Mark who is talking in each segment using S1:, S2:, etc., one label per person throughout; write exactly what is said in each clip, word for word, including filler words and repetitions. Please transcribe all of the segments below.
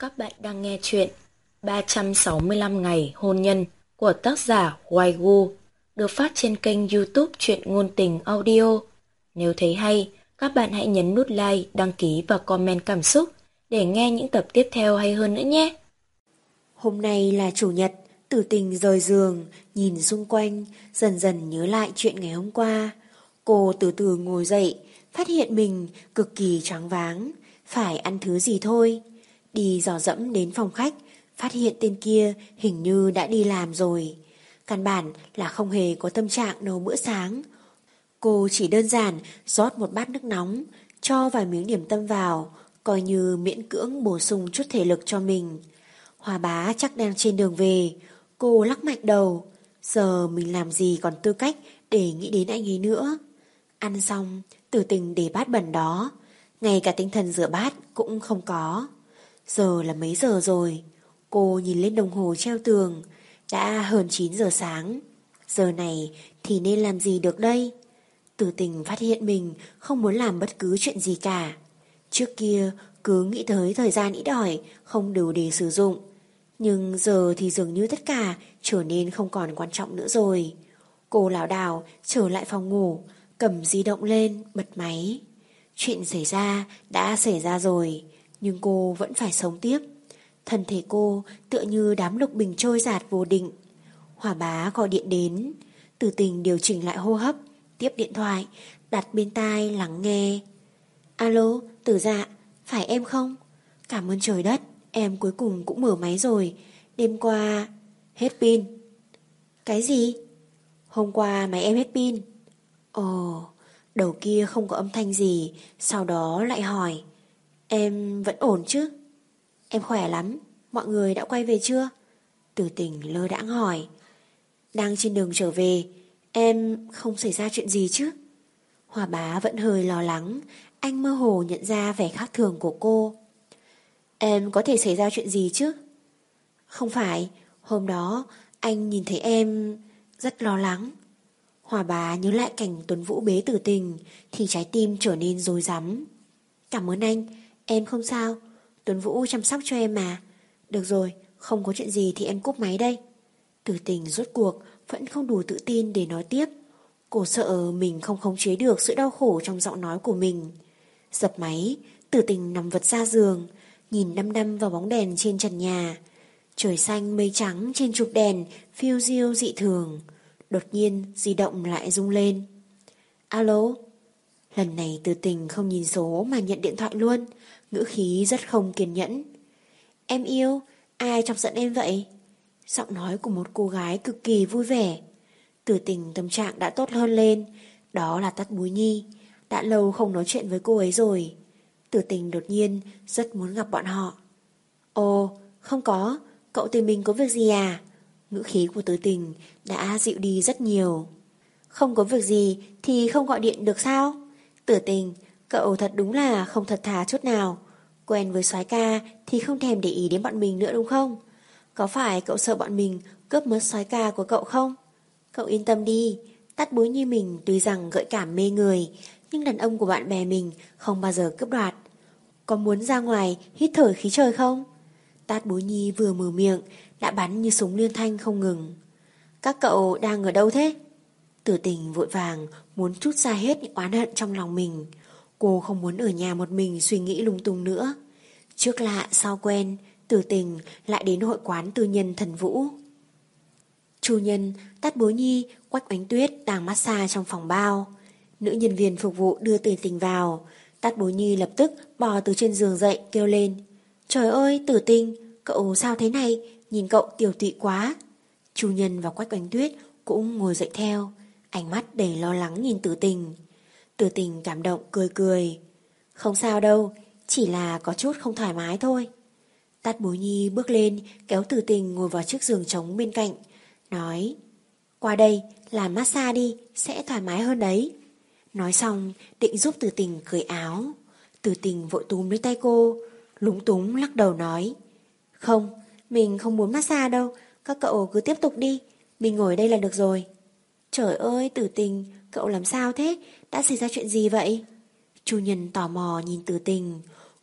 S1: Các bạn đang nghe chuyện ba trăm sáu mươi lăm ngày hôn nhân của tác giả Hoài Gu, được phát trên kênh YouTube Truyện Ngôn Tình Audio. Nếu thấy hay, các bạn hãy nhấn nút like, đăng ký và comment cảm xúc để nghe những tập tiếp theo hay hơn nữa nhé.
S2: Hôm nay là chủ nhật, Tử Tình rời giường, nhìn xung quanh, dần dần nhớ lại chuyện ngày hôm qua. Cô từ từ ngồi dậy, phát hiện mình cực kỳ choáng váng, phải ăn thứ gì thôi. Đi dò dẫm đến phòng khách, phát hiện tên kia hình như đã đi làm rồi. Căn bản là không hề có tâm trạng nấu bữa sáng. Cô chỉ đơn giản rót một bát nước nóng, cho vài miếng điểm tâm vào, coi như miễn cưỡng bổ sung chút thể lực cho mình. Hòa bá chắc đang trên đường về. Cô lắc mạnh đầu. Giờ mình làm gì còn tư cách để nghĩ đến anh ấy nữa. Ăn xong, Tử Tình để bát bẩn đó, ngay cả tinh thần rửa bát cũng không có. Giờ là mấy giờ rồi? Cô nhìn lên đồng hồ treo tường. Đã hơn chín giờ sáng. Giờ này thì nên làm gì được đây? Tử Tình phát hiện mình không muốn làm bất cứ chuyện gì cả. Trước kia cứ nghĩ tới thời gian ít ỏi, không đủ để sử dụng. Nhưng giờ thì dường như tất cả trở nên không còn quan trọng nữa rồi. Cô lảo đảo trở lại phòng ngủ, cầm di động lên, bật máy. Chuyện xảy ra đã xảy ra rồi, nhưng cô vẫn phải sống tiếp. Thân thể cô tựa như đám lục bình trôi dạt vô định. Hòa bá gọi điện đến. Tử Tình điều chỉnh lại hô hấp, tiếp điện thoại, đặt bên tai lắng nghe. Alo, Tử Dạ, phải em không? Cảm ơn trời đất, em cuối cùng cũng mở máy rồi. Đêm qua hết pin. Cái gì? Hôm qua máy em hết pin. Ồ, đầu kia không có âm thanh gì. Sau đó lại hỏi, em vẫn ổn chứ? Em khỏe lắm. Mọi người đã quay về chưa? Tử Tình lơ đãng hỏi. Đang trên đường trở về. Em không xảy ra chuyện gì chứ? Hòa bá vẫn hơi lo lắng. Anh mơ hồ nhận ra vẻ khác thường của cô. Em có thể xảy ra chuyện gì chứ? Không phải, hôm đó anh nhìn thấy em rất lo lắng. Hòa bá nhớ lại cảnh Tuấn Vũ bế Tử Tình thì trái tim trở nên rối rắm. Cảm ơn anh, em không sao. Tuấn Vũ chăm sóc cho em mà. Được rồi, không có chuyện gì thì em cúp máy đây. Tử Tình rốt cuộc vẫn không đủ tự tin để nói tiếp. Cô sợ mình không khống chế được sự đau khổ trong giọng nói của mình. Dập máy, Tử Tình nằm vật ra giường, nhìn đăm đăm vào bóng đèn trên trần nhà. Trời xanh mây trắng trên trục đèn phiêu diêu dị thường. Đột nhiên di động lại rung lên. Alo? Lần này Tử Tình không nhìn số mà nhận điện thoại luôn, ngữ khí rất không kiên nhẫn. Em yêu, ai chọc giận em vậy? Giọng nói của một cô gái cực kỳ vui vẻ. Tử Tình tâm trạng đã tốt hơn lên. Đó là Tát Búi Nhi. Đã lâu không nói chuyện với cô ấy rồi. Tử Tình đột nhiên rất muốn gặp bọn họ. Ồ, không có. Cậu tìm mình có việc gì à? Ngữ khí của Tử Tình đã dịu đi rất nhiều. Không có việc gì thì không gọi điện được sao? Tử Tình, cậu thật đúng là không thật thà chút nào. Quen với soái ca thì không thèm để ý đến bọn mình nữa đúng không? Có phải cậu sợ bọn mình cướp mất soái ca của cậu không? Cậu yên tâm đi, Tát Búi như mình tuy rằng gợi cảm mê người, nhưng đàn ông của bạn bè mình không bao giờ cướp đoạt. Có muốn ra ngoài hít thở khí trời không? Tát Búi Nhi vừa mở miệng đã bắn như súng liên thanh không ngừng. Các cậu đang ở đâu thế? Tử Tình vội vàng muốn trút ra hết những oán hận trong lòng mình. Cô không muốn ở nhà một mình suy nghĩ lung tung nữa. Trước lạ sau quen, Tử Tình lại đến hội quán tư nhân Thần Vũ. Chủ nhân, Tát Búi Nhi, Quách Oánh Tuyết đang massage trong phòng bao. Nữ nhân viên phục vụ đưa Tử Tình vào. Tát Búi Nhi lập tức bò từ trên giường dậy kêu lên. Trời ơi, Tử Tình, cậu sao thế này? Nhìn cậu tiểu tụy quá. Chủ nhân và Quách Oánh Tuyết cũng ngồi dậy theo, ánh mắt đầy lo lắng nhìn Tử Tình. Tử Tình cảm động cười cười. Không sao đâu, chỉ là có chút không thoải mái thôi. Tát Búi Nhi bước lên kéo Tử Tình ngồi vào chiếc giường trống bên cạnh, nói, qua đây làm massage đi, sẽ thoải mái hơn đấy. Nói xong định giúp Tử Tình cởi áo. Tử Tình vội túm lấy tay cô, lúng túng lắc đầu nói, không, mình không muốn massage đâu, các cậu cứ tiếp tục đi, mình ngồi đây là được rồi. Trời ơi Tử Tình, cậu làm sao thế? Đã xảy ra chuyện gì vậy? Chủ nhân tò mò nhìn Tử Tình.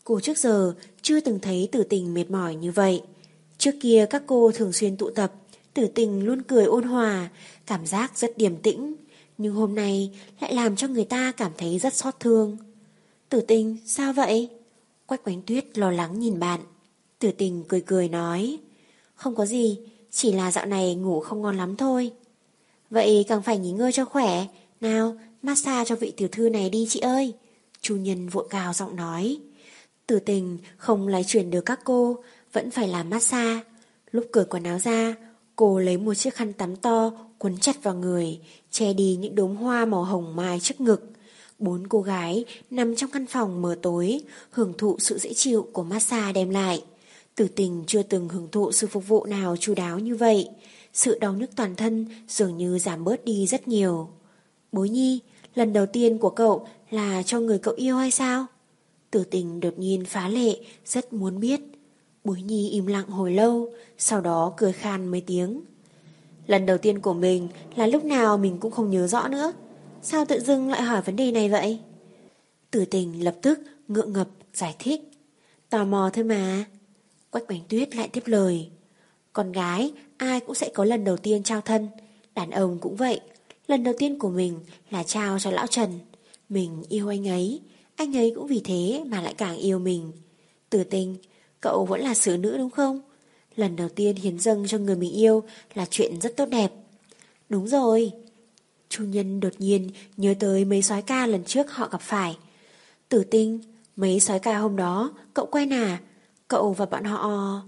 S2: Cô trước giờ chưa từng thấy Tử Tình mệt mỏi như vậy. Trước kia các cô thường xuyên tụ tập, Tử Tình luôn cười ôn hòa, cảm giác rất điềm tĩnh. Nhưng hôm nay lại làm cho người ta cảm thấy rất xót thương. Tử Tình, sao vậy? Quách Oánh Tuyết lo lắng nhìn bạn. Tử Tình cười cười nói, không có gì, chỉ là dạo này ngủ không ngon lắm thôi. Vậy càng phải nghỉ ngơi cho khỏe. Nào, massage cho vị tiểu thư này đi chị ơi. Chu Nhân vội cao giọng nói. Tử Tình không lay chuyển được các cô, vẫn phải làm massage. Lúc cởi quần áo ra, cô lấy một chiếc khăn tắm to quấn chặt vào người, che đi những đốm hoa màu hồng mai trước ngực. Bốn cô gái nằm trong căn phòng mờ tối, hưởng thụ sự dễ chịu của massage đem lại. Tử Tình chưa từng hưởng thụ sự phục vụ nào chu đáo như vậy. Sự đau nhức toàn thân dường như giảm bớt đi rất nhiều. Bối Nhi, lần đầu tiên của cậu là cho người cậu yêu hay sao? Tử Tình đột nhiên phá lệ, rất muốn biết. Bối Nhi im lặng hồi lâu, sau đó cười khan mấy tiếng. Lần đầu tiên của mình là lúc nào mình cũng không nhớ rõ nữa. Sao tự dưng lại hỏi vấn đề này vậy? Tử Tình lập tức ngượng ngập giải thích. Tò mò thôi mà. Quách Oánh Tuyết lại tiếp lời. Con gái ai cũng sẽ có lần đầu tiên trao thân, đàn ông cũng vậy. Lần đầu tiên của mình là trao cho lão Trần. Mình yêu anh ấy, anh ấy cũng vì thế mà lại càng yêu mình. Tử Tình, cậu vẫn là xử nữ đúng không? Lần đầu tiên hiến dâng cho người mình yêu là chuyện rất tốt đẹp. Đúng rồi. Chu Nhân đột nhiên nhớ tới mấy soái ca lần trước họ gặp phải. Tử Tình, mấy soái ca hôm đó cậu quen à? Cậu và bọn họ...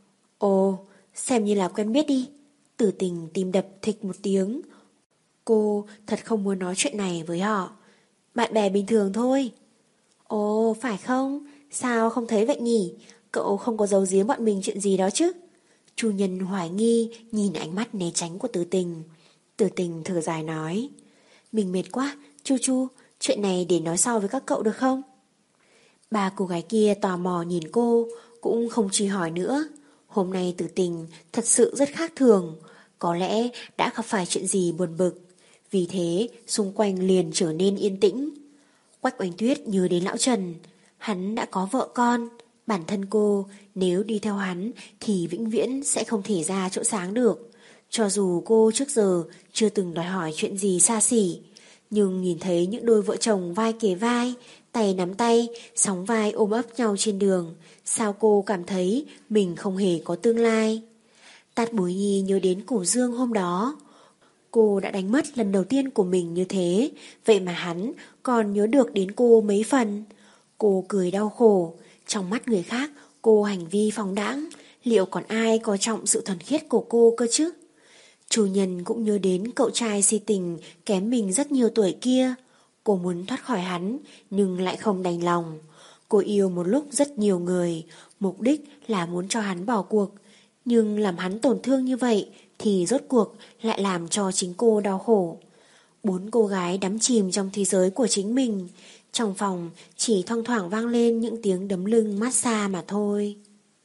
S2: Ồ, xem như là quen biết đi. Tử Tình tim đập thịch một tiếng. Cô thật không muốn nói chuyện này với họ. Bạn bè bình thường thôi. Ồ, phải không? Sao không thấy vậy nhỉ? Cậu không có giấu giếm bọn mình chuyện gì đó chứ? Chu Nhân hoài nghi nhìn ánh mắt né tránh của Tử Tình. Tử Tình thở dài nói. Mình mệt quá, Chu Chu, chuyện này để nói sau với các cậu được không? Ba cô gái kia tò mò nhìn cô, cũng không truy hỏi nữa. Hôm nay Tử Tình thật sự rất khác thường, có lẽ đã gặp phải chuyện gì buồn bực. Vì thế xung quanh liền trở nên yên tĩnh. Quách Oánh Tuyết nhớ đến lão Trần. Hắn đã có vợ con. Bản thân cô nếu đi theo hắn thì vĩnh viễn sẽ không thể ra chỗ sáng được. Cho dù cô trước giờ chưa từng đòi hỏi chuyện gì xa xỉ, nhưng nhìn thấy những đôi vợ chồng vai kề vai, tay nắm tay, sóng vai ôm ấp nhau trên đường, sao cô cảm thấy mình không hề có tương lai. Tát Bối Nhi nhớ đến Cổ Dương hôm đó. Cô đã đánh mất lần đầu tiên của mình như thế, vậy mà hắn còn nhớ được đến cô mấy phần. Cô cười đau khổ, trong mắt người khác cô hành vi phóng đãng, liệu còn ai coi trọng sự thuần khiết của cô cơ chứ? Chủ nhân cũng nhớ đến cậu trai si tình kém mình rất nhiều tuổi kia. Cô muốn thoát khỏi hắn, nhưng lại không đành lòng. Cô yêu một lúc rất nhiều người, mục đích là muốn cho hắn bỏ cuộc. Nhưng làm hắn tổn thương như vậy thì rốt cuộc lại làm cho chính cô đau khổ. Bốn cô gái đắm chìm trong thế giới của chính mình. Trong phòng chỉ thoang thoảng vang lên những tiếng đấm lưng massage mà thôi.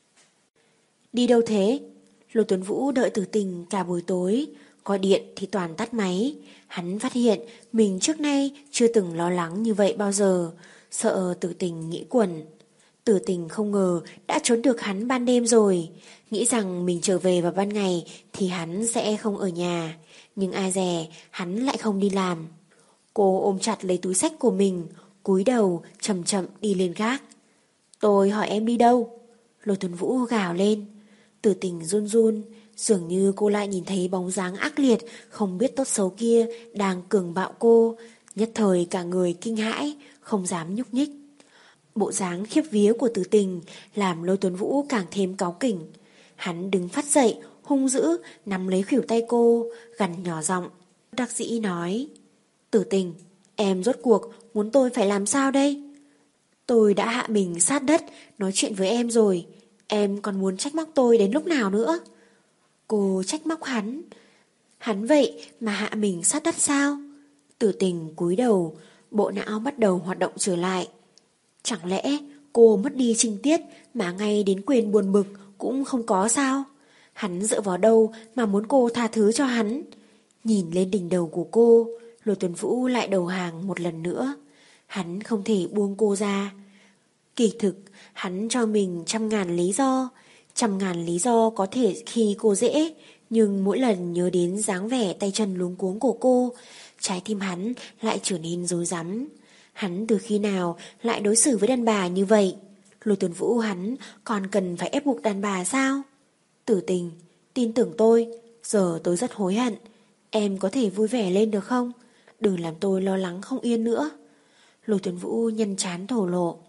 S2: Đi đâu thế? Lô Tuấn Vũ đợi Tử Tình cả buổi tối, gọi điện thì toàn tắt máy. Hắn phát hiện mình trước nay chưa từng lo lắng như vậy bao giờ, sợ Tử Tình nghĩ quẩn. Tử Tình không ngờ đã trốn được hắn ban đêm rồi, nghĩ rằng mình trở về vào ban ngày thì hắn sẽ không ở nhà, nhưng ai dè hắn lại không đi làm. Cô ôm chặt lấy túi xách của mình, cúi đầu chậm chậm đi lên gác. Tôi hỏi em đi đâu? Lô Tuấn Vũ gào lên. Tử Tình run run, dường như cô lại nhìn thấy bóng dáng ác liệt, không biết tốt xấu kia đang cường bạo cô, nhất thời cả người kinh hãi, không dám nhúc nhích. Bộ dáng khiếp vía của Tử Tình làm Lô Tuấn Vũ càng thêm cáu kỉnh. Hắn đứng phát dậy, hung dữ, nắm lấy khuỷu tay cô, gằn nhỏ giọng, đắc dĩ nói: Tử Tình, em rốt cuộc muốn tôi phải làm sao đây? Tôi đã hạ mình sát đất nói chuyện với em rồi, em còn muốn trách móc tôi đến lúc nào nữa? Cô trách móc hắn. Hắn vậy mà hạ mình sát đất sao? Tử Tình cúi đầu, bộ não bắt đầu hoạt động trở lại. Chẳng lẽ cô mất đi trinh tiết mà ngay đến quyền buồn bực cũng không có sao? Hắn dựa vào đâu mà muốn cô tha thứ cho hắn? Nhìn lên đỉnh đầu của cô, Lô Tuấn Vũ lại đầu hàng một lần nữa. Hắn không thể buông cô ra. Kỳ thực, hắn cho mình trăm ngàn lý do. Trăm ngàn lý do có thể khi cô dễ, nhưng mỗi lần nhớ đến dáng vẻ tay chân luống cuống của cô, trái tim hắn lại trở nên rối rắm. Hắn từ khi nào lại đối xử với đàn bà như vậy? Lôi Tuấn Vũ hắn còn cần phải ép buộc đàn bà sao? Tử Tình, tin tưởng tôi, giờ tôi rất hối hận. Em có thể vui vẻ lên được không? Đừng làm tôi lo lắng không yên nữa. Lôi Tuấn Vũ nhăn trán thổ lộ.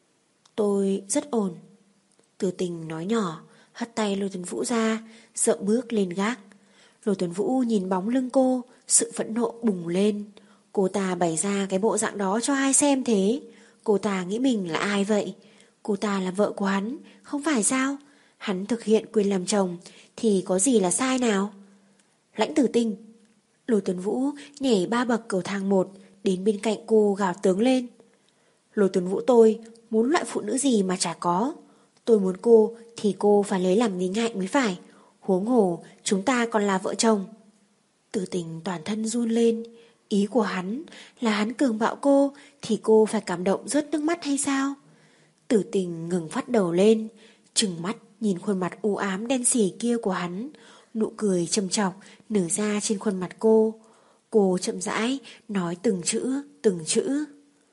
S2: Tôi rất ổn. Tử Tình nói nhỏ, hất tay Lôi Tuấn Vũ ra, sợ bước lên gác. Lôi Tuấn Vũ nhìn bóng lưng cô, sự phẫn nộ bùng lên. Cô ta bày ra cái bộ dạng đó cho ai xem thế? Cô ta nghĩ mình là ai vậy? Cô ta là vợ của hắn, không phải sao? Hắn thực hiện quyền làm chồng thì có gì là sai nào? Lãnh Tử Tình. Lôi Tuấn Vũ nhảy ba bậc cầu thang một, đến bên cạnh cô gào tướng lên. Lôi Tuấn Vũ, tôi muốn loại phụ nữ gì mà chả có. Tôi muốn cô thì cô phải lấy làm nghi ngại mới phải. Huống hồ chúng ta còn là vợ chồng. Tử Tình toàn thân run lên. Ý của hắn là hắn cường bạo cô thì cô phải cảm động rớt nước mắt hay sao? Tử Tình ngừng phát đầu lên, trừng mắt nhìn khuôn mặt u ám đen sì kia của hắn. Nụ cười châm chọc nở ra trên khuôn mặt cô. Cô chậm rãi nói từng chữ, từng chữ.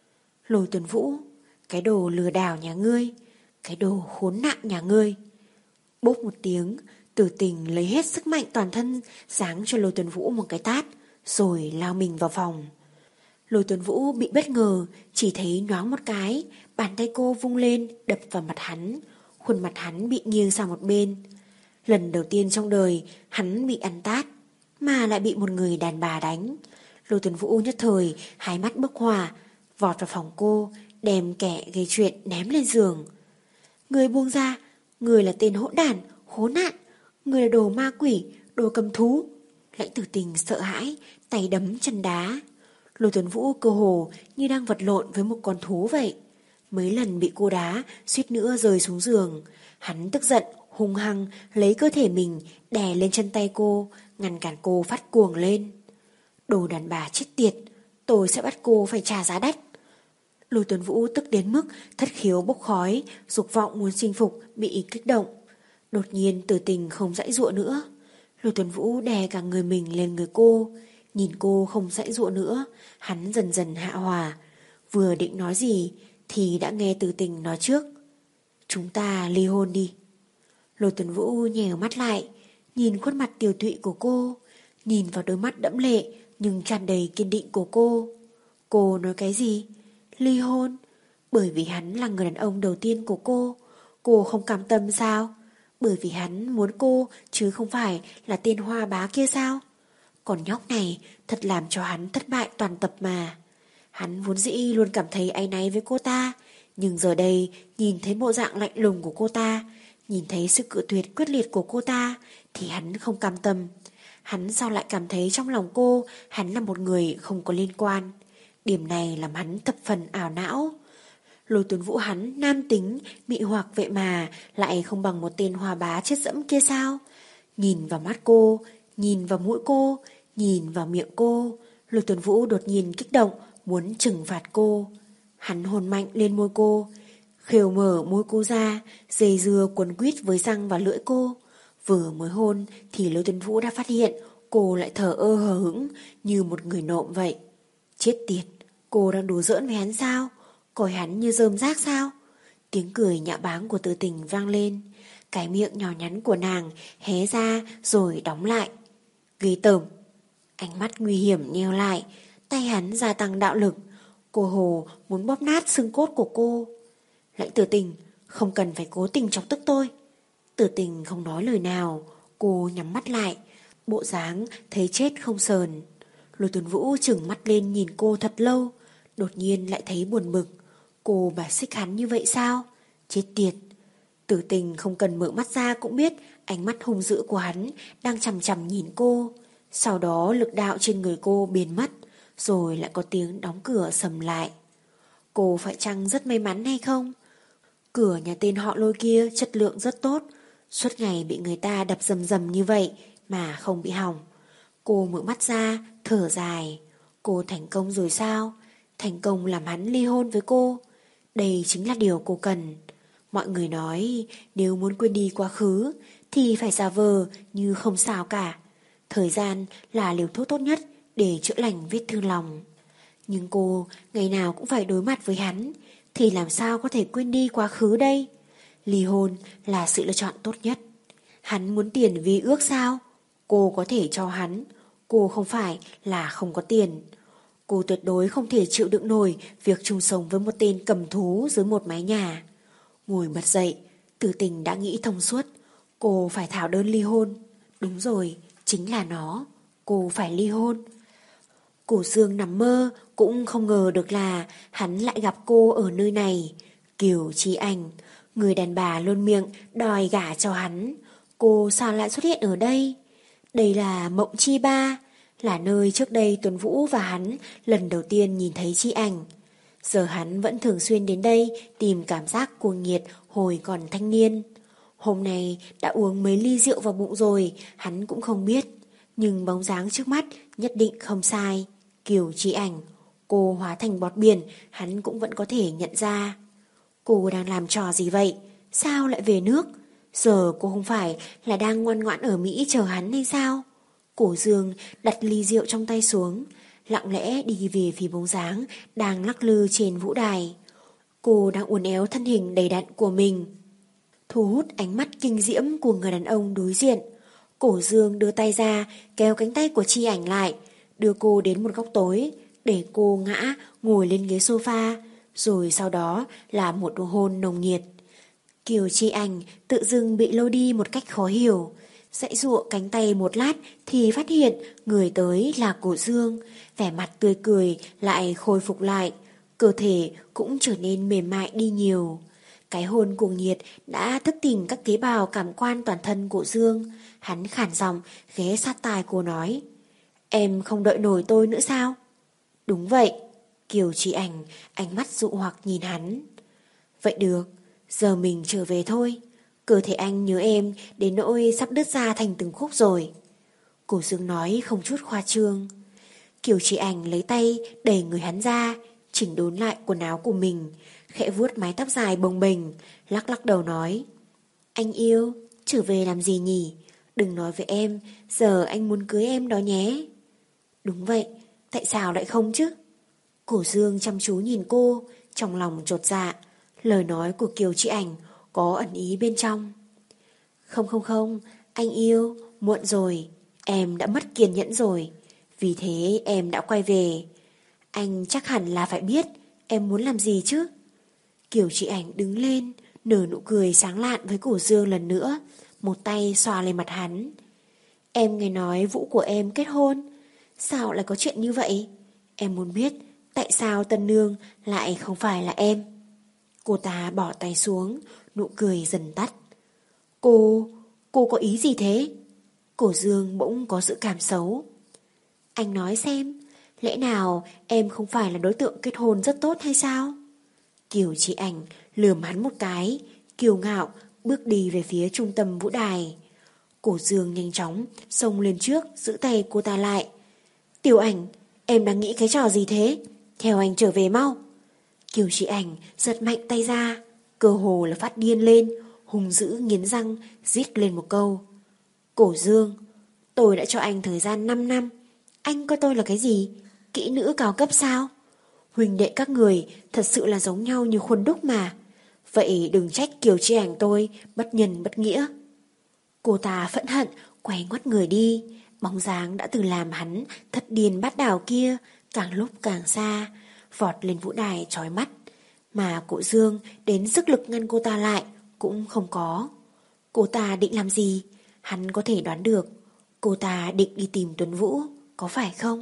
S2: Lôi Tuấn Vũ, cái đồ lừa đảo nhà ngươi, cái đồ khốn nạn nhà ngươi. Bốp một tiếng, Tử Tình lấy hết sức mạnh toàn thân giáng cho Lôi Tuấn Vũ một cái tát, rồi lao mình vào phòng. Lôi Tuấn Vũ bị bất ngờ, chỉ thấy nhoáng một cái, bàn tay cô vung lên đập vào mặt hắn, khuôn mặt hắn bị nghiêng sang một bên. Lần đầu tiên trong đời hắn bị ăn tát, mà lại bị một người đàn bà đánh. Lôi Tuấn Vũ nhất thời hai mắt bốc hỏa, vọt vào phòng cô, đem kẻ gây chuyện ném lên giường. Người buông ra, người là tên hỗn đản, khốn nạn, người là đồ ma quỷ, đồ cầm thú. Lãnh Tử Tình sợ hãi, tay đấm chân đá. Lôi Tuấn Vũ cơ hồ như đang vật lộn với một con thú vậy. Mấy lần bị cô đá, suýt nữa rơi xuống giường. Hắn tức giận, hung hăng lấy cơ thể mình đè lên chân tay cô, ngăn cản cô phát cuồng lên. Đồ đàn bà chết tiệt, tôi sẽ bắt cô phải trả giá đắt. Lôi Tuấn Vũ tức đến mức thất khiếu bốc khói, dục vọng muốn chinh phục bị kích động. Đột nhiên Tử Tình không dãy dụa nữa. Lôi Tuấn Vũ đè cả người mình lên người cô. Nhìn cô không dãy dụa nữa, hắn dần dần hạ hòa. Vừa định nói gì thì đã nghe Tử Tình nói trước. Chúng ta ly hôn đi. Lôi Tuấn Vũ nhèo mắt lại, nhìn khuôn mặt tiều tụy của cô, nhìn vào đôi mắt đẫm lệ nhưng tràn đầy kiên định của cô. Cô nói cái gì? Ly hôn? Bởi vì hắn là người đàn ông đầu tiên của cô. Cô không cam tâm sao? Bởi vì hắn muốn cô chứ không phải là tên hoa bá kia sao? Còn nhóc này thật làm cho hắn thất bại toàn tập mà. Hắn vốn dĩ luôn cảm thấy áy náy với cô ta, nhưng giờ đây nhìn thấy bộ dạng lạnh lùng của cô ta, nhìn thấy sự cự tuyệt quyết liệt của cô ta, thì hắn không cam tâm. Hắn sao lại cảm thấy trong lòng cô hắn là một người không có liên quan? Điểm này làm hắn thập phần ảo não. Lôi Tuấn Vũ hắn nam tính, mị hoặc vậy mà lại không bằng một tên hoa bá chết dẫm kia sao? Nhìn vào mắt cô, nhìn vào mũi cô, nhìn vào miệng cô, Lôi Tuấn Vũ đột nhiên kích động, muốn trừng phạt cô. Hắn hôn mạnh lên môi cô, khều mở môi cô ra, dây dưa quấn quýt với răng và lưỡi cô. Vừa mới hôn thì Lôi Tuấn Vũ đã phát hiện cô lại thở ơ hờ hững như một người nộm vậy. Chết tiệt, cô đang đùa giỡn với hắn sao? Coi hắn như rơm rác sao? Tiếng cười nhạo báng của Tử Tình vang lên. Cái miệng nhỏ nhắn của nàng hé ra rồi đóng lại. Ghê tởm. Ánh mắt nguy hiểm nheo lại, tay hắn gia tăng đạo lực. Cô hồ muốn bóp nát xương cốt của cô. Lãnh Tử Tình, không cần phải cố tình chọc tức tôi. Tử Tình không nói lời nào, cô nhắm mắt lại, bộ dáng thấy chết không sờn. Lôi Tuấn Vũ trừng mắt lên nhìn cô thật lâu, đột nhiên lại thấy buồn bực. Cô bài xích hắn như vậy sao? Chết tiệt. Tử Tình không cần mở mắt ra cũng biết ánh mắt hung dữ của hắn đang chằm chằm nhìn cô. Sau đó lực đạo trên người cô biến mất, rồi lại có tiếng đóng cửa sầm lại. Cô phải chăng rất may mắn hay không? Cửa nhà tên họ Lôi kia chất lượng rất tốt, suốt ngày bị người ta đập rầm rầm như vậy mà không bị hỏng. Cô mở mắt ra, thở dài. Cô thành công rồi sao? Thành công làm hắn ly hôn với cô. Đây chính là điều cô cần. Mọi người nói nếu muốn quên đi quá khứ thì phải giả vờ như không sao cả. Thời gian là liều thuốc tốt nhất để chữa lành vết thương lòng. Nhưng cô ngày nào cũng phải đối mặt với hắn, thì làm sao có thể quên đi quá khứ đây? Ly hôn là sự lựa chọn tốt nhất. Hắn muốn tiền vì ước sao? Cô có thể cho hắn. Cô không phải là không có tiền. Cô tuyệt đối không thể chịu đựng nổi việc chung sống với một tên cầm thú dưới một mái nhà. Ngồi bật dậy, Tử Tình đã nghĩ thông suốt. Cô phải thảo đơn ly hôn. Đúng rồi, chính là nó. Cô phải ly hôn. Cổ Dương nằm mơ cũng không ngờ được là hắn lại gặp cô ở nơi này. Kiều Chi Anh, người đàn bà luôn miệng đòi gả cho hắn. Cô sao lại xuất hiện ở đây? Đây là Mộng Chi Ba, là nơi trước đây Tuấn Vũ và hắn lần đầu tiên nhìn thấy Chi Ảnh. Giờ hắn vẫn thường xuyên đến đây tìm cảm giác cuồng nhiệt hồi còn thanh niên. Hôm nay đã uống mấy ly rượu vào bụng rồi, hắn cũng không biết. Nhưng bóng dáng trước mắt nhất định không sai. Kiều Chi Ảnh, cô hóa thành bọt biển, hắn cũng vẫn có thể nhận ra. Cô đang làm trò gì vậy? Sao lại về nước? Giờ cô không phải là đang ngoan ngoãn ở Mỹ chờ hắn hay sao? Cổ Dương đặt ly rượu trong tay xuống, lặng lẽ đi về phía bóng dáng đang lắc lư trên vũ đài. Cô đang uốn éo thân hình đầy đặn của mình, thu hút ánh mắt kinh diễm của người đàn ông đối diện. Cổ Dương đưa tay ra kéo cánh tay của Chi Ảnh lại, đưa cô đến một góc tối, để cô ngã ngồi lên ghế sofa, rồi sau đó là một nụ hôn nồng nhiệt. Kiều Chi Ảnh tự dưng bị lôi đi một cách khó hiểu, giãy giụa cánh tay một lát thì phát hiện người tới là Cổ Dương, vẻ mặt tươi cười lại khôi phục lại, cơ thể cũng trở nên mềm mại đi nhiều. Cái hôn cuồng nhiệt đã thức tỉnh các tế bào cảm quan toàn thân Cổ Dương. Hắn khản giọng ghé sát tai cô nói: "Em không đợi nổi tôi nữa sao?" "Đúng vậy." Kiều Chi Ảnh ánh mắt dụ hoặc nhìn hắn. "Vậy được, giờ mình trở về thôi. Cơ thể anh nhớ em đến nỗi sắp đứt ra thành từng khúc rồi." Cổ Dương nói không chút khoa trương. Kiều Chi Ảnh lấy tay đẩy người hắn ra, chỉnh đốn lại quần áo của mình, khẽ vuốt mái tóc dài bồng bềnh, lắc lắc đầu nói: "Anh yêu, trở về làm gì nhỉ? Đừng nói với em, giờ anh muốn cưới em đó nhé." "Đúng vậy, tại sao lại không chứ?" Cổ Dương chăm chú nhìn cô, trong lòng chột dạ. Lời nói của Kiều Chi Ảnh có ẩn ý bên trong. "Không không không, anh yêu, muộn rồi, em đã mất kiên nhẫn rồi. Vì thế em đã quay về. Anh chắc hẳn là phải biết em muốn làm gì chứ." Kiều Chi Ảnh đứng lên, nở nụ cười sáng lạn với Cổ Dương lần nữa, một tay xoa lên mặt hắn. "Em nghe nói Vũ của em kết hôn. Sao lại có chuyện như vậy? Em muốn biết tại sao Tân Nương lại không phải là em." Cô ta bỏ tay xuống, nụ cười dần tắt. Cô, cô có ý gì thế?" Cổ Dương bỗng có dự cảm xấu. "Anh nói xem, lẽ nào em không phải là đối tượng kết hôn rất tốt hay sao?" Kiều Chi Ảnh lườm hắn một cái, kiêu ngạo bước đi về phía trung tâm vũ đài. Cổ Dương nhanh chóng xông lên trước giữ tay cô ta lại. "Tiểu Ảnh, em đang nghĩ cái trò gì thế? Theo anh trở về mau." Kiều Chi Ảnh giật mạnh tay ra, cơ hồ là phát điên lên, hung dữ nghiến răng rít lên một câu: "Cổ Dương, tôi đã cho anh thời gian năm năm, anh coi tôi là cái gì? Kỹ nữ cao cấp sao? Huynh đệ các người thật sự là giống nhau như khuôn đúc mà. Vậy đừng trách Kiều Chi Ảnh tôi bất nhân bất nghĩa." Cô ta phẫn hận quay ngoắt người đi, bóng dáng đã từng làm hắn thất điên bát đảo kia càng lúc càng xa, vọt lên vũ đài chói mắt, mà Cổ Dương đến sức lực ngăn cô ta lại cũng không có. Cô ta định làm gì? Hắn có thể đoán được. Cô ta định đi tìm Tuấn Vũ, có phải không?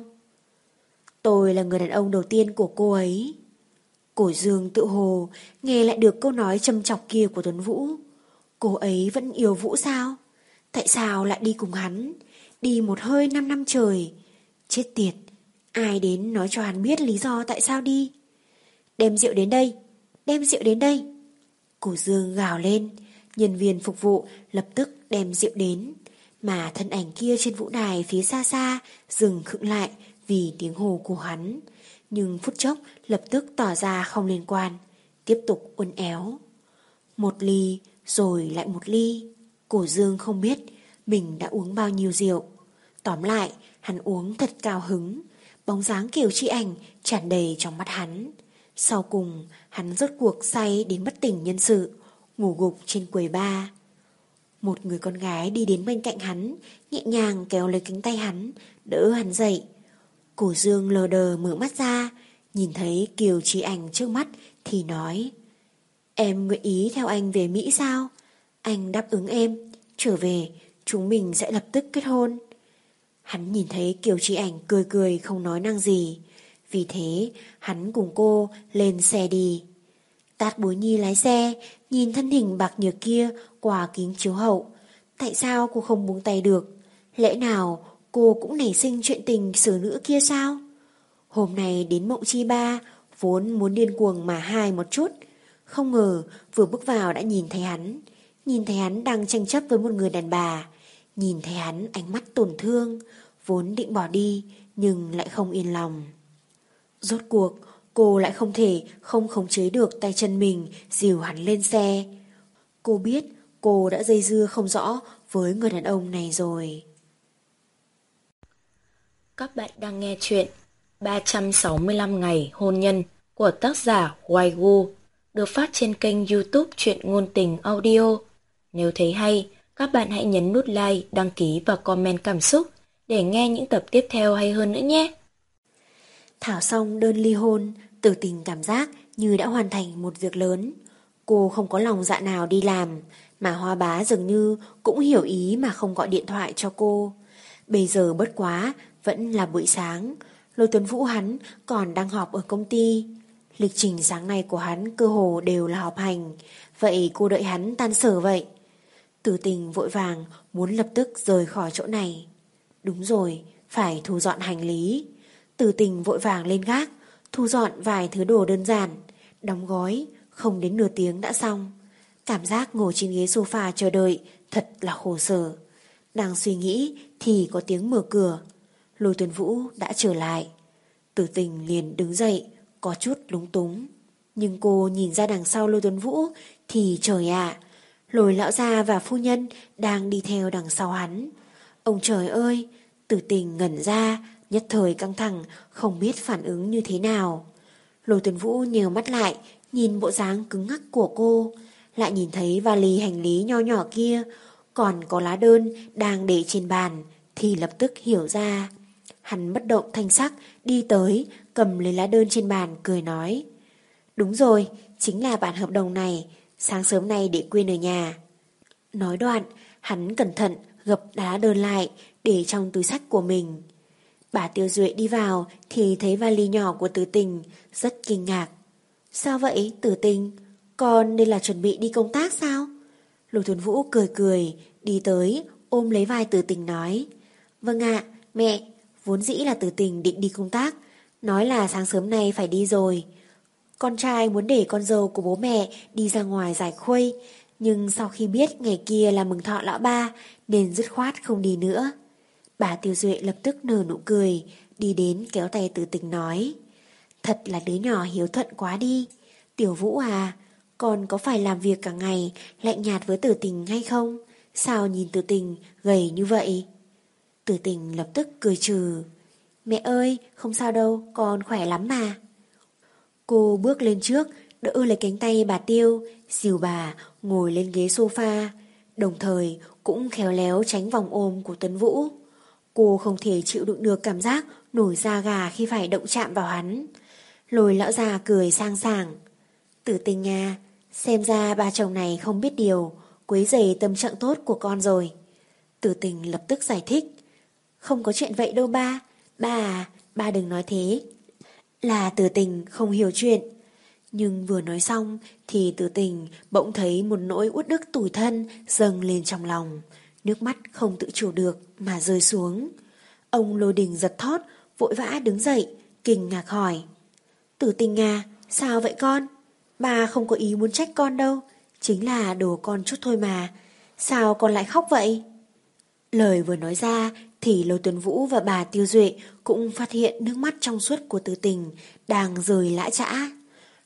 S2: "Tôi là người đàn ông đầu tiên của cô ấy." Cổ Dương tự hồ nghe lại được câu nói châm chọc kia của Tuấn Vũ. Cô ấy vẫn yêu Vũ sao? Tại sao lại đi cùng hắn? Đi một hơi năm năm trời. Chết tiệt, ai đến nói cho hắn biết lý do tại sao đi? "Đem rượu đến đây, đem rượu đến đây." Cổ Dương gào lên, nhân viên phục vụ lập tức đem rượu đến, mà thân ảnh kia trên vũ đài phía xa xa dừng khựng lại vì tiếng hô của hắn, nhưng phút chốc lập tức tỏ ra không liên quan. tiếp tục uốn éo. Một ly, rồi lại một ly. Cổ Dương không biết mình đã uống bao nhiêu rượu. Tóm lại, hắn uống thật cao hứng. Bóng dáng Kiều Chi Ảnh tràn đầy trong mắt hắn. Sau cùng, hắn rốt cuộc say đến bất tỉnh nhân sự, ngủ gục trên quầy bar. Một người con gái đi đến bên cạnh hắn, nhẹ nhàng kéo lấy cánh tay hắn, đỡ hắn dậy. Cổ Dương lờ đờ mở mắt ra, nhìn thấy Kiều Chi Ảnh trước mắt thì nói: Em nguyện ý theo anh về Mỹ sao? Anh đáp ứng em, trở về chúng mình sẽ lập tức kết hôn. Hắn nhìn thấy Kiều Chi Ảnh cười cười không nói năng gì, vì thế hắn cùng cô lên xe đi. Tát Bối Nhi lái xe, nhìn thân hình bạc nhược kia qua kính chiếu hậu. Tại sao cô không buông tay được? Lẽ nào cô cũng nảy sinh chuyện tình xử nữ kia sao? Hôm nay đến Mộng Chi Ba, vốn muốn điên cuồng mà hai một chút. Không ngờ vừa bước vào đã nhìn thấy hắn. Nhìn thấy hắn đang tranh chấp với một người đàn bà. Nhìn thấy hắn ánh mắt tổn thương. Vốn định bỏ đi nhưng lại không yên lòng. Rốt cuộc cô lại không thể không khống chế được tay chân mình dìu hắn lên xe. Cô biết cô đã dây dưa không rõ với người đàn ông này rồi.
S1: Các bạn đang nghe chuyện ba trăm sáu mươi lăm ngày hôn nhân của tác giả Hoài Gu, được phát trên kênh YouTube Truyện Ngôn Tình Audio. Nếu thấy hay, các bạn hãy nhấn nút like, đăng ký và comment cảm xúc để nghe những tập tiếp theo hay hơn nữa nhé.
S2: Thảo xong đơn ly hôn, Tử Tình cảm giác như đã hoàn thành một việc lớn. Cô không có lòng dạ nào đi làm, mà Hoa Bá dường như cũng hiểu ý mà không gọi điện thoại cho cô. Bây giờ bất quá, vẫn là buổi sáng, Lôi Tuấn Vũ hắn còn đang họp ở công ty. Lịch trình sáng nay của hắn cơ hồ đều là họp hành, vậy cô đợi hắn tan sở vậy. Tử Tình vội vàng muốn lập tức rời khỏi chỗ này. Đúng rồi, phải thu dọn hành lý. Tử Tình vội vàng lên gác, thu dọn vài thứ đồ đơn giản, đóng gói, không đến nửa tiếng đã xong. Cảm giác ngồi trên ghế sofa chờ đợi thật là khổ sở. Đang suy nghĩ thì có tiếng mở cửa. Lôi Tuấn Vũ đã trở lại. Tử Tình liền đứng dậy, có chút lúng túng. Nhưng cô nhìn ra đằng sau Lôi Tuấn Vũ thì trời ạ, Lôi lão gia và phu nhân đang đi theo đằng sau hắn. Ông trời ơi! Tử Tình ngẩn ra, nhất thời căng thẳng, không biết phản ứng như thế nào. Lôi Tuấn Vũ nhèo mắt lại, nhìn bộ dáng cứng ngắc của cô, lại nhìn thấy vali hành lý nho nhỏ kia, còn có lá đơn đang để trên bàn, thì lập tức hiểu ra. Hắn bất động thanh sắc đi tới, cầm lấy lá đơn trên bàn, cười nói: Đúng rồi, chính là bản hợp đồng này, sáng sớm nay để quên ở nhà. Nói đoạn, hắn cẩn thận gập lá đơn lại, để trong túi xách của mình. Bà Tiêu Duệ đi vào thì thấy vali nhỏ của Tử Tình, rất kinh ngạc. Sao vậy Tử Tình? Con đây là chuẩn bị đi công tác sao? Lôi Tuấn Vũ cười cười, đi tới, ôm lấy vai Tử Tình nói: Vâng ạ, mẹ, vốn dĩ là Tử Tình định đi công tác, nói là sáng sớm nay phải đi rồi. Con trai muốn để con dâu của bố mẹ đi ra ngoài giải khuây, nhưng sau khi biết ngày kia là mừng thọ lão ba nên dứt khoát không đi nữa. Bà Tiêu Duệ lập tức nở nụ cười, đi đến kéo tay Tử Tình nói: Thật là đứa nhỏ hiếu thuận quá đi. Tiểu Vũ à, con có phải làm việc cả ngày lạnh nhạt với Tử Tình hay không? Sao nhìn Tử Tình gầy như vậy? Tử Tình lập tức cười trừ: Mẹ ơi, không sao đâu, con khỏe lắm mà. Cô bước lên trước, đỡ lấy cánh tay bà Tiêu, dìu bà ngồi lên ghế sofa, đồng thời cũng khéo léo tránh vòng ôm của Tuấn Vũ. Cô không thể chịu đựng được cảm giác nổi da gà khi phải động chạm vào hắn. Lôi lão già cười sang sảng: Tử Tình à, xem ra ba chồng này không biết điều, quấy rầy tâm trạng tốt của con rồi. Tử Tình lập tức giải thích: Không có chuyện vậy đâu ba. Ba à, ba đừng nói thế. Là Tử Tình không hiểu chuyện. Nhưng vừa nói xong thì Tử Tình bỗng thấy một nỗi uất ức tủi thân dâng lên trong lòng, nước mắt không tự chủ được mà rơi xuống. Ông Lôi Đình giật thót, vội vã đứng dậy, kinh ngạc hỏi: Tử Tình à, sao vậy con? Bà không có ý muốn trách con đâu, chính là đùa con chút thôi mà. Sao con lại khóc vậy? Lời vừa nói ra thì Lôi Tuấn Vũ và bà Tiêu Duệ cũng phát hiện nước mắt trong suốt của Tử Tình đang rơi lã chã.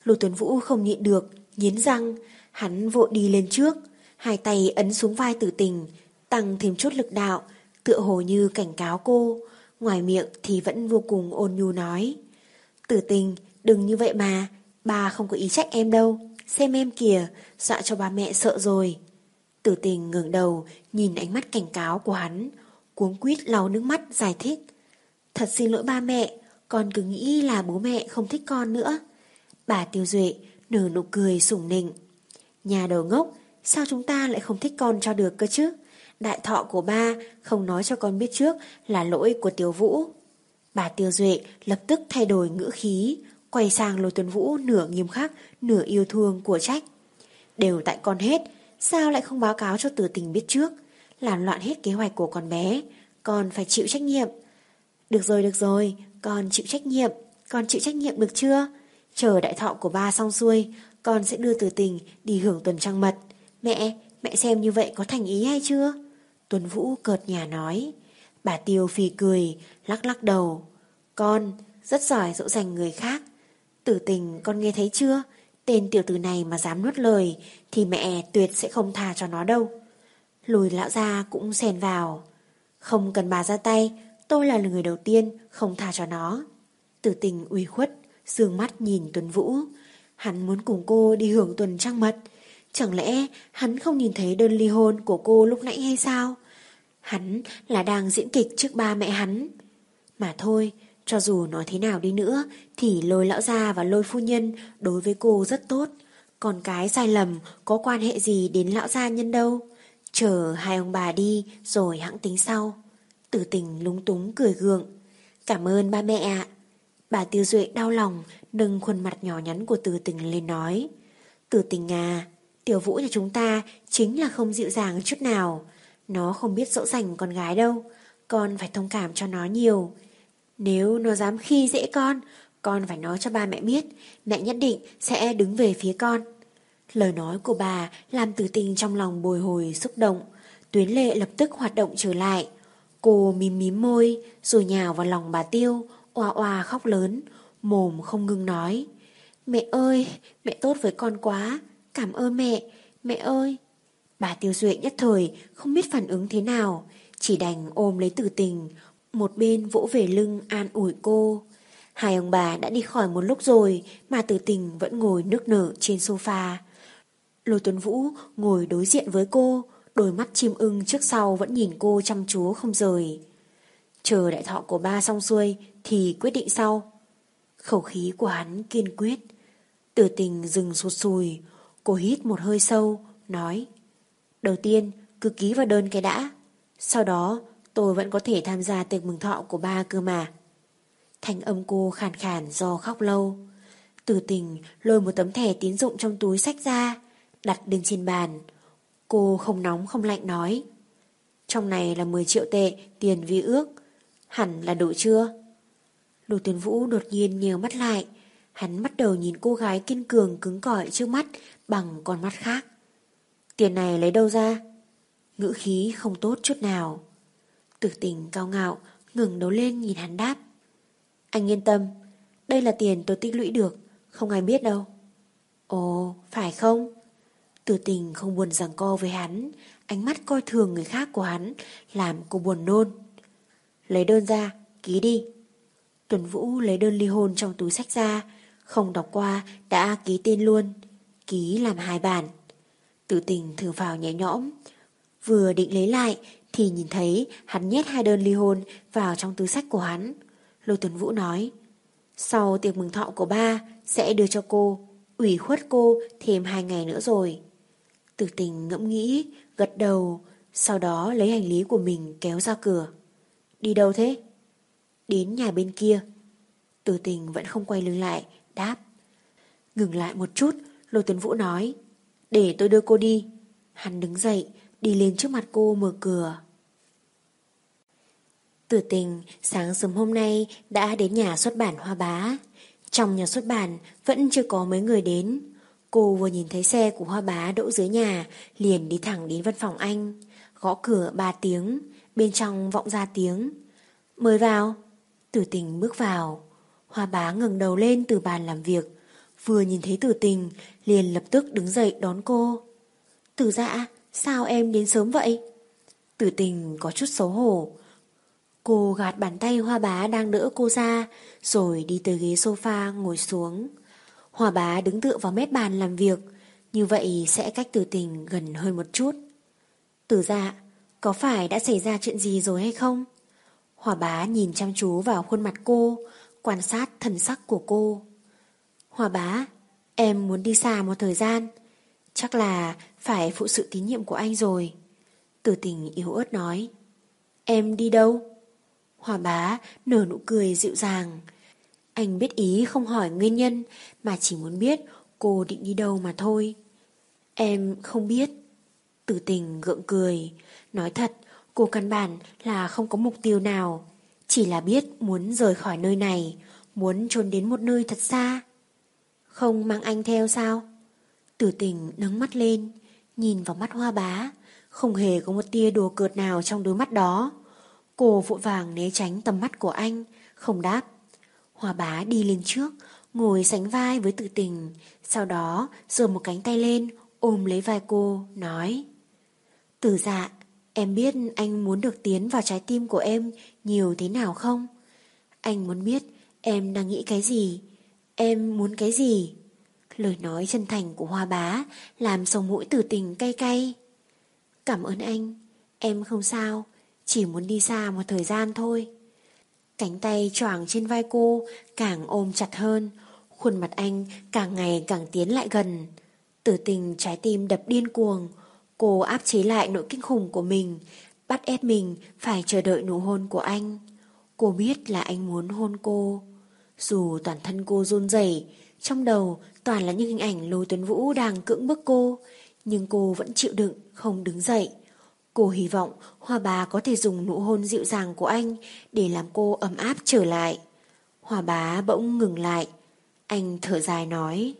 S2: Lô Tuấn Vũ không nhịn được, nghiến răng, hắn vội đi lên trước, hai tay ấn xuống vai Tử Tình, tăng thêm chút lực đạo, tựa hồ như cảnh cáo cô, ngoài miệng thì vẫn vô cùng ôn nhu nói. Tử Tình, đừng như vậy mà, bà không có ý trách em đâu, xem em kìa, dọa cho ba mẹ sợ rồi. Tử Tình ngẩng đầu, nhìn ánh mắt cảnh cáo của hắn, cuống quýt lau nước mắt giải thích. Thật xin lỗi ba mẹ, con cứ nghĩ là bố mẹ không thích con nữa. Bà Tiêu Duệ nở nụ cười sủng nịnh. Nhà đầu ngốc, sao chúng ta lại không thích con cho được cơ chứ? Đại thọ của ba không nói cho con biết trước là lỗi của Tiểu Vũ. Bà Tiêu Duệ lập tức thay đổi ngữ khí, quay sang Lôi Tuấn Vũ nửa nghiêm khắc, nửa yêu thương của trách. Đều tại con hết, sao lại không báo cáo cho Tử Tình biết trước? Làm loạn hết kế hoạch của con bé, con phải chịu trách nhiệm. Được rồi, được rồi, con chịu trách nhiệm, con chịu trách nhiệm được chưa? Chờ đại thọ của ba xong xuôi, con sẽ đưa Tử Tình đi hưởng tuần trăng mật. Mẹ, mẹ xem như vậy có thành ý hay chưa? Tuấn Vũ cợt nhả nói. Bà Tiêu phì cười, lắc lắc đầu. Con rất giỏi dỗ dành người khác. Tử Tình con nghe thấy chưa? Tên tiểu tử này mà dám nuốt lời thì mẹ tuyệt sẽ không tha cho nó đâu. Lùi lão gia cũng xen vào. Không cần bà ra tay, tôi là người đầu tiên không tha cho nó. Tử Tình ủy khuất, dương mắt nhìn Tuấn Vũ. Hắn muốn cùng cô đi hưởng tuần trăng mật. Chẳng lẽ hắn không nhìn thấy đơn ly hôn của cô lúc nãy hay sao? Hắn là đang diễn kịch trước ba mẹ hắn. Mà thôi, cho dù nói thế nào đi nữa thì Lôi lão gia và Lôi phu nhân đối với cô rất tốt. Còn cái sai lầm có quan hệ gì đến lão gia nhân đâu. Chờ hai ông bà đi rồi hẵng tính sau. Tử Tình lúng túng cười gượng. Cảm ơn ba mẹ ạ. Bà Tiêu Duệ đau lòng nâng khuôn mặt nhỏ nhắn của Tử Tình lên nói. Tử Tình à, Tiểu Vũ nhà chúng ta chính là không dịu dàng chút nào. Nó không biết dỗ dành con gái đâu. Con phải thông cảm cho nó nhiều. Nếu nó dám khi dễ con, con phải nói cho ba mẹ biết. Mẹ nhất định sẽ đứng về phía con. Lời nói của bà làm Tử Tình trong lòng bồi hồi xúc động. Tuyến lệ lập tức hoạt động trở lại. Cô mím mím môi rồi nhào vào lòng bà Tiêu, oà oà khóc lớn, mồm không ngừng nói. Mẹ ơi, mẹ tốt với con quá, cảm ơn mẹ, mẹ ơi. Bà Tiêu Duệ nhất thời không biết phản ứng thế nào, chỉ đành ôm lấy Tử Tình, một bên vỗ về lưng an ủi cô. Hai ông bà đã đi khỏi một lúc rồi mà Tử Tình vẫn ngồi nức nở trên sofa. Lôi Tuấn Vũ ngồi đối diện với cô, đôi mắt chim ưng trước sau vẫn nhìn cô chăm chú không rời. Chờ đại thọ của ba xong xuôi thì quyết định sau. Khẩu khí của hắn kiên quyết. Tử Tình dừng sụt sùi, cô hít một hơi sâu, nói. Đầu tiên cứ ký vào đơn cái đã, sau đó tôi vẫn có thể tham gia tiệc mừng thọ của ba cơ mà. Thanh âm cô khàn khàn do khóc lâu. Tử Tình lôi một tấm thẻ tín dụng trong túi xách ra, đặt lên trên bàn. Cô không nóng không lạnh nói. Trong này là mười triệu tệ tiền vi ước, hẳn là đủ chưa? Lô Tuấn Vũ đột nhiên nhíu mắt lại. Hắn bắt đầu nhìn cô gái kiên cường cứng cỏi trước mắt bằng con mắt khác. Tiền này lấy đâu ra? Ngữ khí không tốt chút nào. Tử Tình cao ngạo ngẩng đầu lên nhìn hắn đáp. Anh yên tâm, đây là tiền tôi tích lũy được, không ai biết đâu. Ồ, phải không? Tử Tình không buồn giằng co với hắn, ánh mắt coi thường người khác của hắn làm cô buồn nôn. Lấy đơn ra, ký đi. Tuấn Vũ lấy đơn ly hôn trong túi xách ra, không đọc qua đã ký tên luôn, ký làm hai bản. Tử Tình thở phào nhẹ nhõm, vừa định lấy lại thì nhìn thấy hắn nhét hai đơn ly hôn vào trong túi xách của hắn. Lôi Tuấn Vũ nói, sau tiệc mừng thọ của ba sẽ đưa cho cô, ủy khuất cô thêm hai ngày nữa rồi. Tử Tình ngẫm nghĩ, gật đầu, sau đó lấy hành lý của mình kéo ra cửa. Đi đâu thế? Đến nhà bên kia. Tử Tình vẫn không quay lưng lại, đáp. Ngừng lại một chút, Lôi Tuấn Vũ nói, để tôi đưa cô đi. Hắn đứng dậy, đi lên trước mặt cô mở cửa. Tử Tình sáng sớm hôm nay đã đến nhà xuất bản Hoa Bá. Trong nhà xuất bản vẫn chưa có mấy người đến. Cô vừa nhìn thấy xe của Hoa Bá đỗ dưới nhà, liền đi thẳng đến văn phòng anh. Gõ cửa ba tiếng, bên trong vọng ra tiếng. Mời vào. Tử Tình bước vào. Hoa Bá ngẩng đầu lên từ bàn làm việc, vừa nhìn thấy Tử Tình liền lập tức đứng dậy đón cô. Tử Dạ, sao em đến sớm vậy? Tử Tình có chút xấu hổ. Cô gạt bàn tay Hoa Bá đang đỡ cô ra, rồi đi tới ghế sofa ngồi xuống. Hoa Bá đứng tựa vào mép bàn làm việc, như vậy sẽ cách Tử Tình gần hơn một chút. Tử Dạ, có phải đã xảy ra chuyện gì rồi hay không? Hoa Bá nhìn chăm chú vào khuôn mặt cô, quan sát thần sắc của cô. Hoa Bá, em muốn đi xa một thời gian, chắc là phải phụ sự tín nhiệm của anh rồi. Tử Tình yếu ớt nói. Em đi đâu? Hoa Bá nở nụ cười dịu dàng. Anh biết ý không hỏi nguyên nhân, mà chỉ muốn biết cô định đi đâu mà thôi. Em không biết. Tử Tình gượng cười. Nói thật, cô căn bản là không có mục tiêu nào, chỉ là biết muốn rời khỏi nơi này, muốn trốn đến một nơi thật xa. Không mang anh theo sao? Tử Tình nâng mắt lên, nhìn vào mắt Hoa Bá, không hề có một tia đùa cợt nào trong đôi mắt đó. Cô vội vàng né tránh tầm mắt của anh, không đáp. Hoa Bá đi lên trước, ngồi sánh vai với Tử Tình, sau đó giơ một cánh tay lên, ôm lấy vai cô, nói. Tử Dạ, em biết anh muốn được tiến vào trái tim của em nhiều thế nào không? Anh muốn biết em đang nghĩ cái gì, em muốn cái gì. Lời nói chân thành của Hoa Bá làm sống mũi Tử Tình cay cay. Cảm ơn anh, em không sao, chỉ muốn đi xa một thời gian thôi. Cánh tay choàng trên vai cô càng ôm chặt hơn, khuôn mặt anh càng ngày càng tiến lại gần. Tử Tình trái tim đập điên cuồng, cô áp chế lại nỗi kinh khủng của mình, bắt ép mình phải chờ đợi nụ hôn của anh. Cô biết là anh muốn hôn cô. Dù toàn thân cô run rẩy, trong đầu toàn là những hình ảnh Lôi Tuấn Vũ đang cưỡng bức cô, nhưng cô vẫn chịu đựng, không đứng dậy. Cô hy vọng Hoa Bá có thể dùng nụ hôn dịu dàng của anh để làm cô ấm áp trở lại. Hoa Bá bỗng ngừng lại. Anh thở dài nói.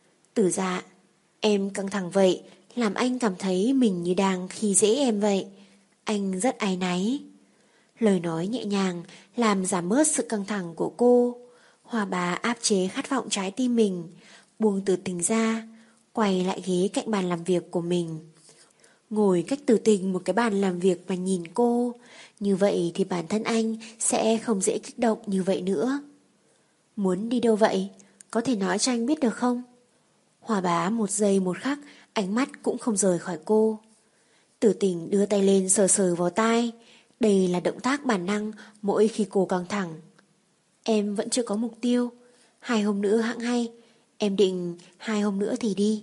S2: Tử Dạ, em căng thẳng vậy, làm anh cảm thấy mình như đang khi dễ em vậy. Anh rất áy náy. Lời nói nhẹ nhàng làm giảm bớt sự căng thẳng của cô. Hoa Bá áp chế khát vọng trái tim mình, buông Tử Tình ra, quay lại ghế cạnh bàn làm việc của mình. Ngồi cách Tử Tình một cái bàn làm việc mà nhìn cô, như vậy thì bản thân anh sẽ không dễ kích động như vậy nữa. Muốn đi đâu vậy? Có thể nói cho anh biết được không? Hoa Bá một giây một khắc, ánh mắt cũng không rời khỏi cô. Tử Tình đưa tay lên sờ sờ vào tai. Đây là động tác bản năng mỗi khi cô căng thẳng. Em vẫn chưa có mục tiêu. Hai hôm nữa hẵng hay. Em định hai hôm nữa thì đi.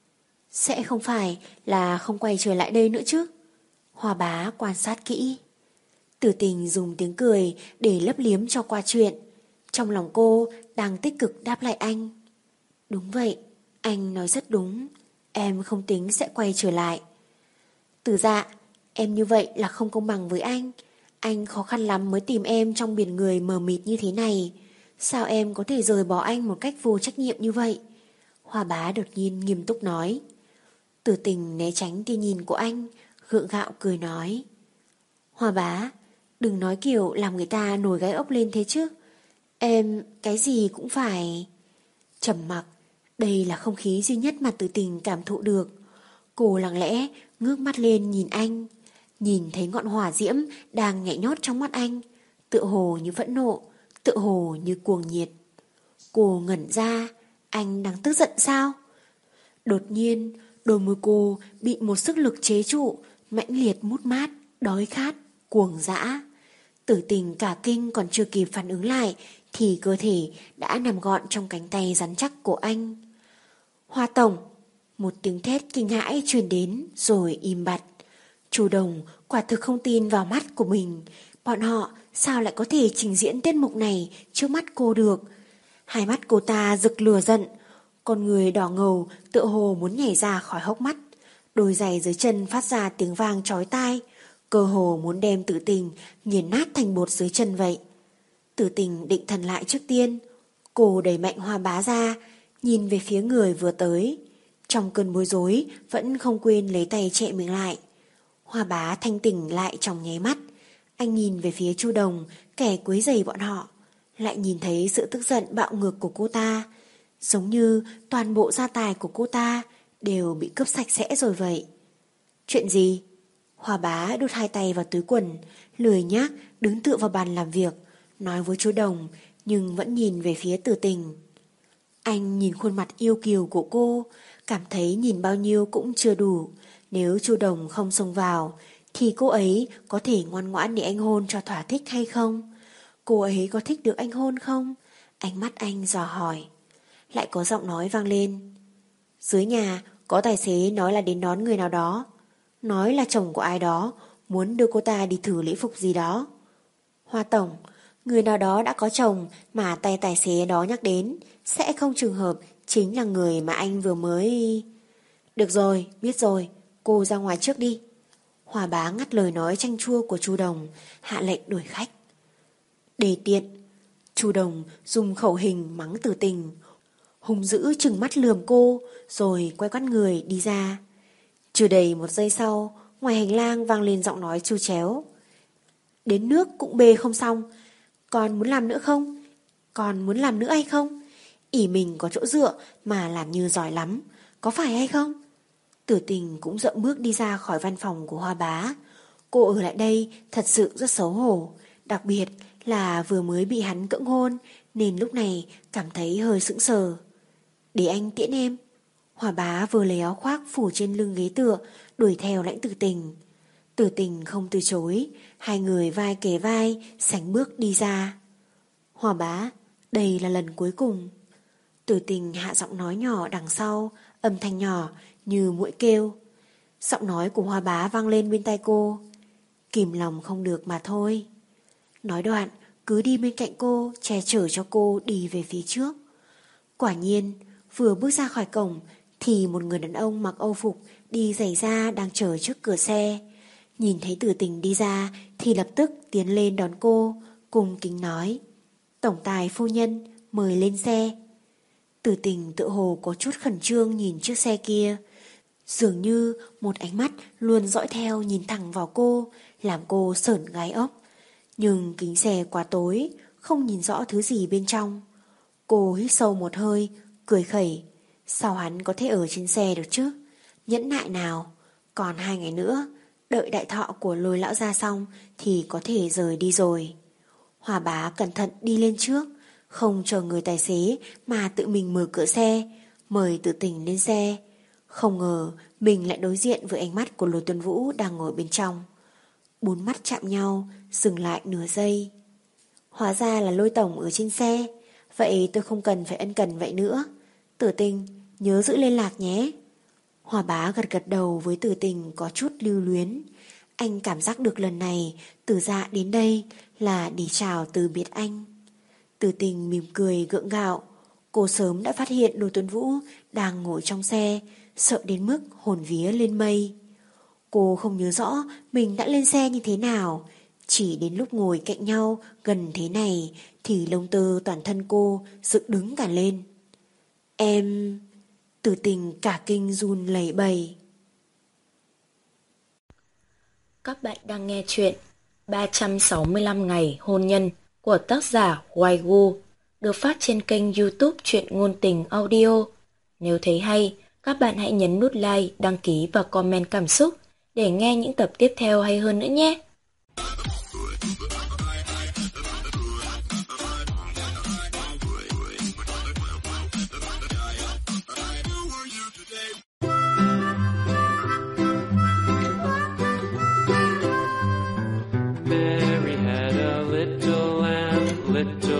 S2: Sẽ không phải là không quay trở lại đây nữa chứ? Hoa Bá quan sát kỹ. Tử Tình dùng tiếng cười để lấp liếm cho qua chuyện. Trong lòng cô đang tích cực đáp lại anh. Đúng vậy, anh nói rất đúng. Em không tính sẽ quay trở lại. Tử Dạ, em như vậy là không công bằng với anh. Anh khó khăn lắm mới tìm em trong biển người mờ mịt như thế này. Sao em có thể rời bỏ anh một cách vô trách nhiệm như vậy? Hoa Bá đột nhiên nghiêm túc nói. Tử Tình né tránh tia nhìn của anh, gượng gạo cười nói. Hoa Bá, đừng nói kiểu làm người ta nổi gáy ốc lên thế chứ. Em cái gì cũng phải. Trầm mặc, đây là không khí duy nhất mà Tử Tình cảm thụ được. Cô lặng lẽ ngước mắt lên nhìn anh, nhìn thấy ngọn hỏa diễm đang nhảy nhót trong mắt anh, tựa hồ như phẫn nộ, tựa hồ như cuồng nhiệt. Cô ngẩn ra, anh đang tức giận sao? Đột nhiên, đôi môi cô bị một sức lực chế trụ, mãnh liệt mút mát, đói khát, cuồng dã. Tử Tình cả kinh còn chưa kịp phản ứng lại thì cơ thể đã nằm gọn trong cánh tay rắn chắc của anh. Hoa Tổng! Một tiếng thét kinh hãi truyền đến rồi im bặt. Chu Đồng quả thực không tin vào mắt của mình. Bọn họ sao lại có thể trình diễn tiết mục này trước mắt cô được? Hai mắt cô ta rực lửa giận, con người đỏ ngầu tựa hồ muốn nhảy ra khỏi hốc mắt. Đôi giày dưới chân phát ra tiếng vang chói tai, cơ hồ muốn đem Tử Tình nghiền nát thành bột dưới chân vậy. Tử Tình định thần lại trước tiên. Cô đẩy mạnh Hoa Bá ra, nhìn về phía người vừa tới. Trong cơn bối rối vẫn không quên lấy tay che mình lại. Hoa Bá thanh tỉnh lại trong nháy mắt. Anh nhìn về phía Chu Đồng, kẻ quấy rầy bọn họ, lại nhìn thấy sự tức giận bạo ngược của cô ta. giống như toàn bộ gia tài của cô ta đều bị cướp sạch sẽ rồi vậy. Chuyện gì? Hòa Bá đút hai tay vào túi quần, lười nhác đứng tựa vào bàn làm việc, nói với chú Đồng nhưng vẫn nhìn về phía Từ Tình. Anh nhìn khuôn mặt yêu kiều của cô, cảm thấy nhìn bao nhiêu cũng chưa đủ. Nếu chú Đồng không xông vào thì cô ấy có thể ngoan ngoãn để anh hôn cho thỏa thích hay không? Cô ấy có thích được anh hôn không? Ánh mắt anh dò hỏi. Lại có giọng nói vang lên. Dưới nhà có tài xế nói là đến đón người nào đó, nói là chồng của ai đó, muốn đưa cô ta đi thử lễ phục gì đó. Hoa tổng, người nào đó đã có chồng mà tay tài xế đó nhắc đến sẽ không trùng hợp chính là người mà anh vừa mới... Được rồi, biết rồi, cô ra ngoài trước đi. Hòa Bá ngắt lời nói chanh chua của chú Đồng, hạ lệnh đuổi khách. Đề tiện. Chú Đồng dùng khẩu hình mắng Từ Tình, hung dữ trừng mắt lườm cô, rồi quay quắt người đi ra. Chưa đầy một giây sau, ngoài hành lang vang lên giọng nói chu chéo. Đến nước cũng bê không xong, còn muốn làm nữa không? Còn muốn làm nữa hay không? ỷ mình có chỗ dựa mà làm như giỏi lắm, có phải hay không? Tử Tình cũng dậm bước đi ra khỏi văn phòng của Hoa Bá. Cô ở lại đây thật sự rất xấu hổ, đặc biệt là vừa mới bị hắn cưỡng hôn nên lúc này cảm thấy hơi sững sờ. Để anh tiễn em. Hoa Bá vừa lấy áo khoác phủ trên lưng ghế tựa, đuổi theo lãnh Tử Tình. Tử Tình không từ chối, hai người vai kề vai sánh bước đi ra. Hoa Bá, đây là lần cuối cùng. Tử Tình hạ giọng nói nhỏ đằng sau, âm thanh nhỏ như muỗi kêu. Giọng nói của Hoa Bá vang lên bên tai cô. Kìm lòng không được mà thôi. Nói đoạn cứ đi bên cạnh cô, che chở cho cô đi về phía trước. Quả nhiên vừa bước ra khỏi cổng thì một người đàn ông mặc âu phục đi giày da đang chờ trước cửa xe. Nhìn thấy Tử Tình đi ra thì lập tức tiến lên đón cô, cùng kính nói: Tổng tài phu nhân, mời lên xe. Tử Tình tự hồ có chút khẩn trương nhìn chiếc xe kia, dường như một ánh mắt luôn dõi theo nhìn thẳng vào cô, làm cô sởn gai ốc. Nhưng kính xe quá tối, không nhìn rõ thứ gì bên trong. Cô hít sâu một hơi, cười khẩy. Sao hắn có thể ở trên xe được chứ? Nhẫn nại nào. Còn hai ngày nữa, đợi đại thọ của Lôi lão ra xong thì có thể rời đi rồi. Hoa Bá cẩn thận đi lên trước, không chờ người tài xế mà tự mình mở cửa xe, mời Tử Tình lên xe. Không ngờ mình lại đối diện với ánh mắt của Lôi Tuấn Vũ đang ngồi bên trong. Bốn mắt chạm nhau, dừng lại nửa giây. Hóa ra là Lôi tổng ở trên xe, vậy tôi không cần phải ân cần vậy nữa. Tử Tình, nhớ giữ liên lạc nhé. Hoa Bá gật gật đầu với Tử Tình có chút lưu luyến. Anh cảm giác được lần này Tử Dạ đến đây là để chào từ biệt anh. Tử Tình mỉm cười gượng gạo. Cô sớm đã phát hiện Lôi Tuấn Vũ đang ngồi trong xe, sợ đến mức hồn vía lên mây. Cô không nhớ rõ mình đã lên xe như thế nào, chỉ đến lúc ngồi cạnh nhau gần thế này thì lông tơ toàn thân cô dựng đứng cả lên. Em... Tử Tình cả kinh run lẩy bẩy.
S1: Các bạn đang nghe chuyện ba trăm sáu mươi lăm ngày hôn nhân của tác giả Waigu, được phát trên kênh YouTube Truyện Ngôn Tình Audio. Nếu thấy hay, các bạn hãy nhấn nút like, đăng ký và comment cảm xúc để nghe những tập tiếp theo hay hơn nữa nhé.
S3: Mary had a little lamb, little